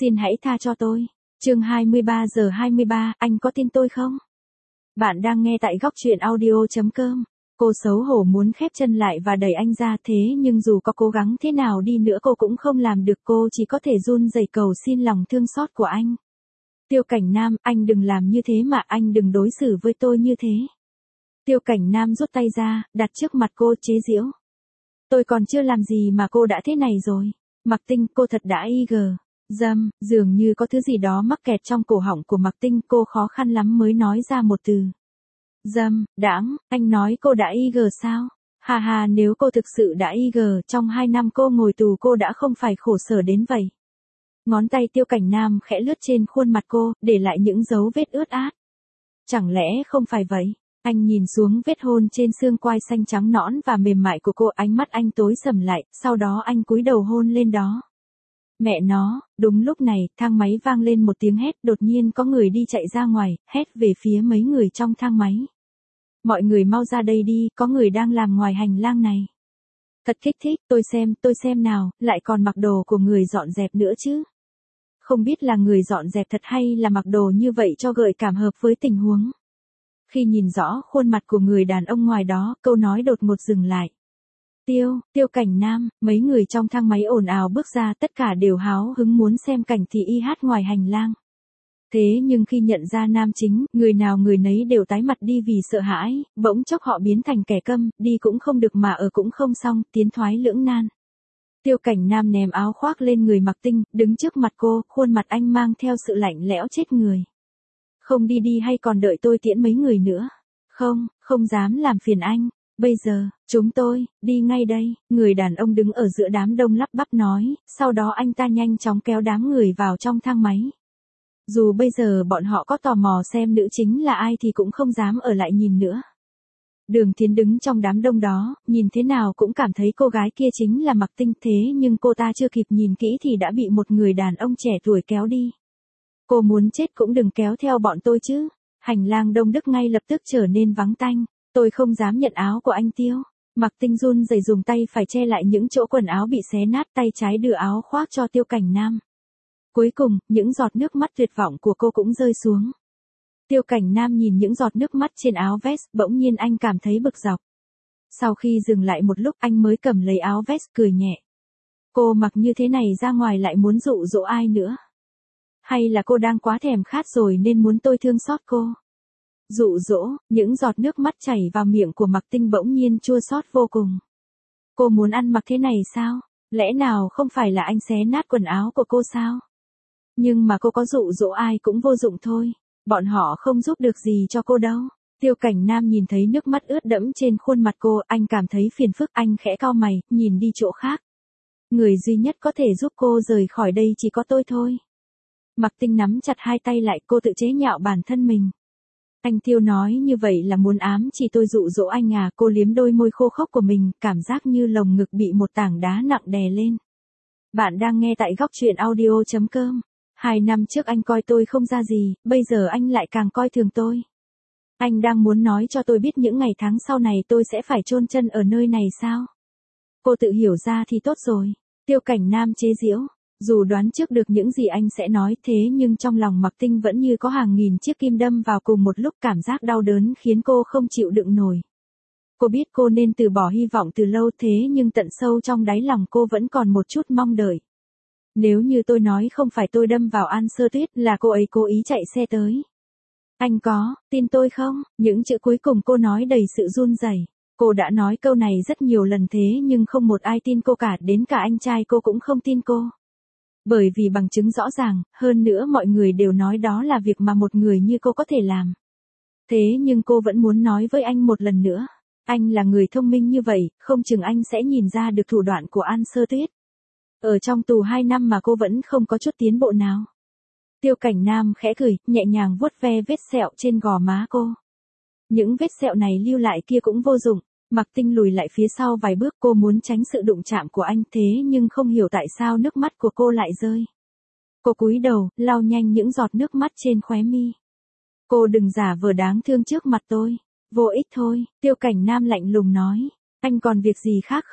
Xin hãy tha cho tôi. Chương 23 giờ 23, anh có tin tôi không? Bạn đang nghe tại góc truyện audio.com. Cô xấu hổ muốn khép chân lại và đẩy anh ra, thế nhưng dù có cố gắng thế nào đi nữa cô cũng không làm được, cô chỉ có thể run rẩy cầu xin lòng thương xót của anh. Tiêu Cảnh Nam, anh đừng làm như thế mà, anh đừng đối xử với tôi như thế. Tiêu Cảnh Nam rút tay ra, đặt trước mặt cô chế giễu. Tôi còn chưa làm gì mà cô đã thế này rồi. Mạc Tinh, cô thật đã dâm, dường như có thứ gì đó mắc kẹt trong cổ họng của Mạc Tinh, cô khó khăn lắm mới nói ra một từ. Dâm, đãng, anh nói cô đã sao? Hà hà, nếu cô thực sự đã trong 2 năm cô ngồi tù cô đã không phải khổ sở đến vậy. Ngón tay Tiêu Cảnh Nam khẽ lướt trên khuôn mặt cô, để lại những dấu vết ướt át. Chẳng lẽ không phải vậy? Anh nhìn xuống vết hôn trên xương quai xanh trắng nõn và mềm mại của cô, ánh mắt anh tối sầm lại, sau đó anh cúi đầu hôn lên đó. Mẹ nó, đúng lúc này, thang máy vang lên một tiếng hét, đột nhiên có người đi chạy ra ngoài, hét về phía mấy người trong thang máy. Mọi người mau ra đây đi, có người đang làm ngoài hành lang này. Thật kích thích, tôi xem nào, lại còn mặc đồ của người dọn dẹp nữa chứ. Không biết là người dọn dẹp thật hay là mặc đồ như vậy cho gợi cảm hợp với tình huống. Khi nhìn rõ khuôn mặt của người đàn ông ngoài đó, câu nói đột ngột dừng lại. Tiêu Cảnh Nam, mấy người trong thang máy ồn ào bước ra, tất cả đều háo hứng muốn xem cảnh thị y hát ngoài hành lang. Thế nhưng khi nhận ra nam chính, người nào người nấy đều tái mặt đi vì sợ hãi, bỗng chốc họ biến thành kẻ câm, đi cũng không được mà ở cũng không xong, tiến thoái lưỡng nan. Tiêu Cảnh Nam ném áo khoác lên người Mạc Tinh, đứng trước mặt cô, khuôn mặt anh mang theo sự lạnh lẽo chết người. Không đi hay còn đợi tôi tiễn mấy người nữa? Không dám làm phiền anh. Bây giờ, chúng tôi, đi ngay đây. Người đàn ông đứng ở giữa đám đông lắp bắp nói, sau đó anh ta nhanh chóng kéo đám người vào trong thang máy. Dù bây giờ bọn họ có tò mò xem nữ chính là ai thì cũng không dám ở lại nhìn nữa. Đường Thiến đứng trong đám đông đó, nhìn thế nào cũng cảm thấy cô gái kia chính là Mạc Tinh, thế nhưng cô ta chưa kịp nhìn kỹ thì đã bị một người đàn ông trẻ tuổi kéo đi. Cô muốn chết cũng đừng kéo theo bọn tôi chứ. Hành lang đông đúc ngay lập tức trở nên vắng tanh. Tôi không dám nhận áo của anh Tiêu. Mạc Tinh run rẩy dùng tay phải che lại những chỗ quần áo bị xé nát, tay trái đưa áo khoác cho Tiêu Cảnh Nam. Cuối cùng, những giọt nước mắt tuyệt vọng của cô cũng rơi xuống. Tiêu Cảnh Nam nhìn những giọt nước mắt trên áo vest, bỗng nhiên anh cảm thấy bực dọc. Sau khi dừng lại một lúc anh mới cầm lấy áo vest cười nhẹ. Cô mặc như thế này ra ngoài lại muốn dụ dỗ ai nữa? Hay là cô đang quá thèm khát rồi nên muốn tôi thương xót cô? Dụ dỗ, những giọt nước mắt chảy vào miệng của Mạc Tinh bỗng nhiên chua xót vô cùng. Cô muốn ăn mặc thế này sao? Lẽ nào không phải là anh xé nát quần áo của cô sao? Nhưng mà cô có dụ dỗ ai cũng vô dụng thôi. Bọn họ không giúp được gì cho cô đâu. Tiêu Cảnh Nam nhìn thấy nước mắt ướt đẫm trên khuôn mặt cô, anh cảm thấy phiền phức, anh khẽ cau mày, nhìn đi chỗ khác. Người duy nhất có thể giúp cô rời khỏi đây chỉ có tôi thôi. Mạc Tinh nắm chặt hai tay lại, cô tự chế nhạo bản thân mình. Anh Tiêu nói như vậy là muốn ám chỉ tôi dụ dỗ anh à? Cô liếm đôi môi khô khốc của mình, cảm giác như lồng ngực bị một tảng đá nặng đè lên. Bạn đang nghe tại góc truyện audio.com. 2 năm trước anh coi tôi không ra gì, bây giờ anh lại càng coi thường tôi. Anh đang muốn nói cho tôi biết những ngày tháng sau này tôi sẽ phải chôn chân ở nơi này sao? Cô tự hiểu ra thì tốt rồi. Tiêu Cảnh Nam chế giễu. Dù đoán trước được những gì anh sẽ nói, thế nhưng trong lòng Mạc Tinh vẫn như có hàng nghìn chiếc kim đâm vào cùng một lúc, cảm giác đau đớn khiến cô không chịu đựng nổi. Cô biết cô nên từ bỏ hy vọng từ lâu, thế nhưng tận sâu trong đáy lòng cô vẫn còn một chút mong đợi. Nếu như tôi nói không phải tôi đâm vào An Sơ Tuyết, là cô ấy cố ý chạy xe tới. Anh có tin tôi không? Những chữ cuối cùng cô nói đầy sự run rẩy. Cô đã nói câu này rất nhiều lần thế nhưng không một ai tin cô cả, đến cả anh trai cô cũng không tin cô. Bởi vì bằng chứng rõ ràng, hơn nữa mọi người đều nói đó là việc mà một người như cô có thể làm. Thế nhưng cô vẫn muốn nói với anh một lần nữa. Anh là người thông minh như vậy, không chừng anh sẽ nhìn ra được thủ đoạn của An Sơ Tuyết. Ở trong tù 2 năm mà cô vẫn không có chút tiến bộ nào. Tiêu Cảnh Nam khẽ cười, nhẹ nhàng vuốt ve vết sẹo trên gò má cô. Những vết sẹo này lưu lại kia cũng vô dụng. Mạc Tinh lùi lại phía sau vài bước, cô muốn tránh sự đụng chạm của anh, thế nhưng không hiểu tại sao nước mắt của cô lại rơi. Cô cúi đầu, lau nhanh những giọt nước mắt trên khóe mi. Cô đừng giả vờ đáng thương trước mặt tôi. Vô ích thôi, Tiêu Cảnh Nam lạnh lùng nói. Anh còn việc gì khác không?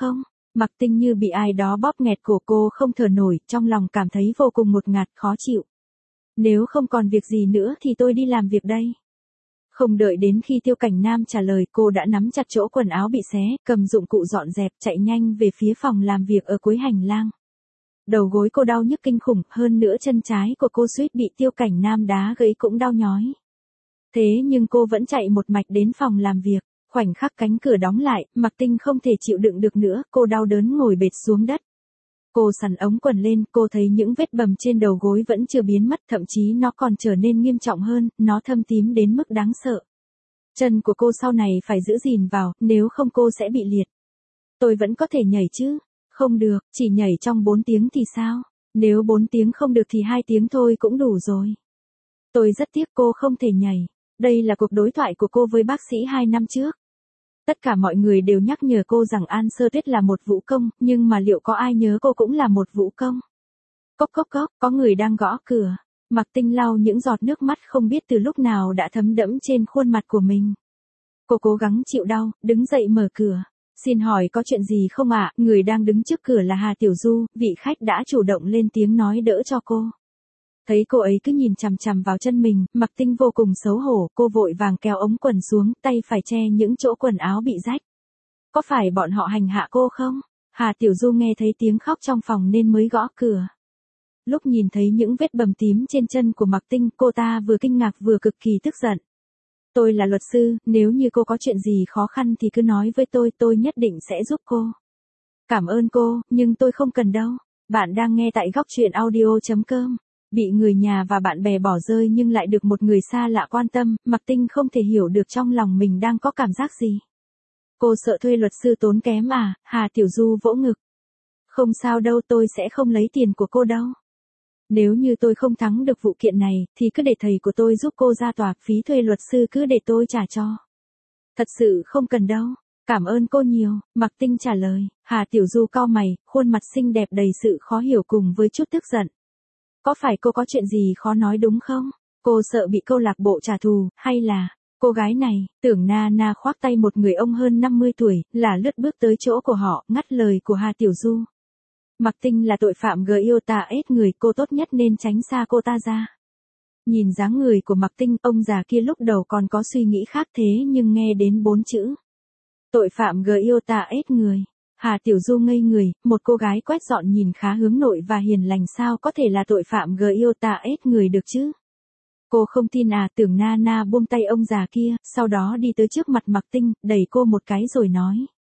Mặc Tinh như bị ai đó bóp nghẹt cổ, cô không thở nổi, trong lòng cảm thấy vô cùng ngột ngạt, khó chịu. Nếu không còn việc gì nữa thì tôi đi làm việc đây. Không đợi đến khi Tiêu Cảnh Nam trả lời, cô đã nắm chặt chỗ quần áo bị xé, cầm dụng cụ dọn dẹp, chạy nhanh về phía phòng làm việc ở cuối hành lang. Đầu gối cô đau nhức kinh khủng, hơn nữa chân trái của cô suýt bị Tiêu Cảnh Nam đá gãy cũng đau nhói. Thế nhưng cô vẫn chạy một mạch đến phòng làm việc. Khoảnh khắc cánh cửa đóng lại, Mặc Tinh không thể chịu đựng được nữa, cô đau đớn ngồi bệt xuống đất. Cô xằn ống quần lên, cô thấy những vết bầm trên đầu gối vẫn chưa biến mất, thậm chí nó còn trở nên nghiêm trọng hơn, nó thâm tím đến mức đáng sợ. Chân của cô sau này phải giữ gìn vào, nếu không cô sẽ bị liệt. Tôi vẫn có thể nhảy chứ? Không được, chỉ nhảy trong 4 tiếng thì sao? Nếu 4 tiếng không được thì 2 tiếng thôi cũng đủ rồi. Tôi rất tiếc cô không thể nhảy. Đây là cuộc đối thoại của cô với bác sĩ 2 năm trước. Tất cả mọi người đều nhắc nhở cô rằng An Sơ Tuyết là một vũ công, nhưng mà liệu có ai nhớ cô cũng là một vũ công? Cốc cốc cốc, có người đang gõ cửa. Mặc Tinh lau những giọt nước mắt không biết từ lúc nào đã thấm đẫm trên khuôn mặt của mình. Cô cố gắng chịu đau, đứng dậy mở cửa. Xin hỏi có chuyện gì không ạ? Người đang đứng trước cửa là Hà Tiểu Du, vị khách đã chủ động lên tiếng nói đỡ cho cô. Thấy cô ấy cứ nhìn chằm chằm vào chân mình, Mặc Tinh vô cùng xấu hổ, cô vội vàng kéo ống quần xuống, tay phải che những chỗ quần áo bị rách. Có phải bọn họ hành hạ cô không? Hà Tiểu Du nghe thấy tiếng khóc trong phòng nên mới gõ cửa. Lúc nhìn thấy những vết bầm tím trên chân của Mặc Tinh, cô ta vừa kinh ngạc vừa cực kỳ tức giận. Tôi là luật sư, nếu như cô có chuyện gì khó khăn thì cứ nói với tôi nhất định sẽ giúp cô. Cảm ơn cô, nhưng tôi không cần đâu. Bạn đang nghe tại góc truyện audio.com. Bị người nhà và bạn bè bỏ rơi nhưng lại được một người xa lạ quan tâm, Mặc Tinh không thể hiểu được trong lòng mình đang có cảm giác gì. Cô sợ thuê luật sư tốn kém à? Hà Tiểu Du vỗ ngực. Không sao đâu, tôi sẽ không lấy tiền của cô đâu. Nếu như tôi không thắng được vụ kiện này, thì cứ để thầy của tôi giúp cô ra tòa, phí thuê luật sư cứ để tôi trả cho. Thật sự không cần đâu. Cảm ơn cô nhiều, Mặc Tinh trả lời. Hà Tiểu Du cau mày, khuôn mặt xinh đẹp đầy sự khó hiểu cùng với chút tức giận. Có phải cô có chuyện gì khó nói đúng không? Cô sợ bị câu lạc bộ trả thù, hay là... Cô gái này, Tưởng Na Na khoác tay một người ông hơn 50 tuổi, là lướt bước tới chỗ của họ, ngắt lời của Hà Tiểu Du. Mặc Tinh là tội phạm GIOTA-S người, cô tốt nhất nên tránh xa cô ta ra. Nhìn dáng người của Mặc Tinh, ông già kia lúc đầu còn có suy nghĩ khác, thế nhưng nghe đến 4 chữ. Tội phạm GIOTA-S người. Hà Tiểu Du ngây người, một cô gái quét dọn nhìn khá hướng nội và hiền lành sao có thể là tội phạm GIOTA-S người được chứ? Cô không tin à? Tưởng Na Na buông tay ông già kia, sau đó đi tới trước mặt Mặc Tinh, đẩy cô một cái rồi nói.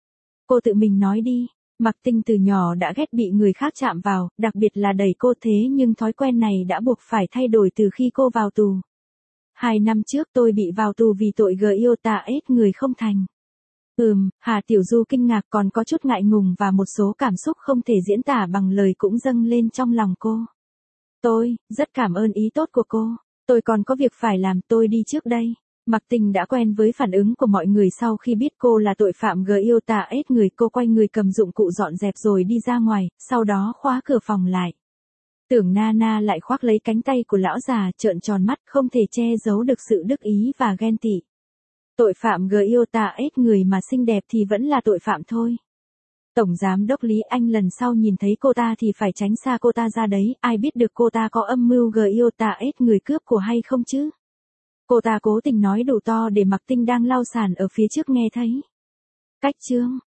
Cô tự mình nói đi. Mặc Tinh từ nhỏ đã ghét bị người khác chạm vào, đặc biệt là đẩy cô, thế nhưng thói quen này đã buộc phải thay đổi từ khi cô vào tù. 2 năm trước tôi bị vào tù vì tội GIOTA-S người không thành. Hà Tiểu Du kinh ngạc, còn có chút ngại ngùng và một số cảm xúc không thể diễn tả bằng lời cũng dâng lên trong lòng cô. Tôi, rất cảm ơn ý tốt của cô. Tôi còn có việc phải làm, tôi đi trước đây. Mặc Tinh đã quen với phản ứng của mọi người sau khi biết cô là tội phạm GIOTA-S người, cô quay người cầm dụng cụ dọn dẹp rồi đi ra ngoài, sau đó khóa cửa phòng lại. Tưởng Na Na lại khoác lấy cánh tay của lão già, trợn tròn mắt, không thể che giấu được sự đắc ý và ghen tị. Tội phạm GIOTA-S người mà xinh đẹp thì vẫn là tội phạm thôi. Tổng giám đốc Lý Anh lần sau nhìn thấy cô ta thì phải tránh xa cô ta ra đấy, ai biết được cô ta có âm mưu GIOTA-S người cướp của hay không chứ? Cô ta cố tình nói đủ to để Mặc Tinh đang lau sàn ở phía trước nghe thấy. Cách chương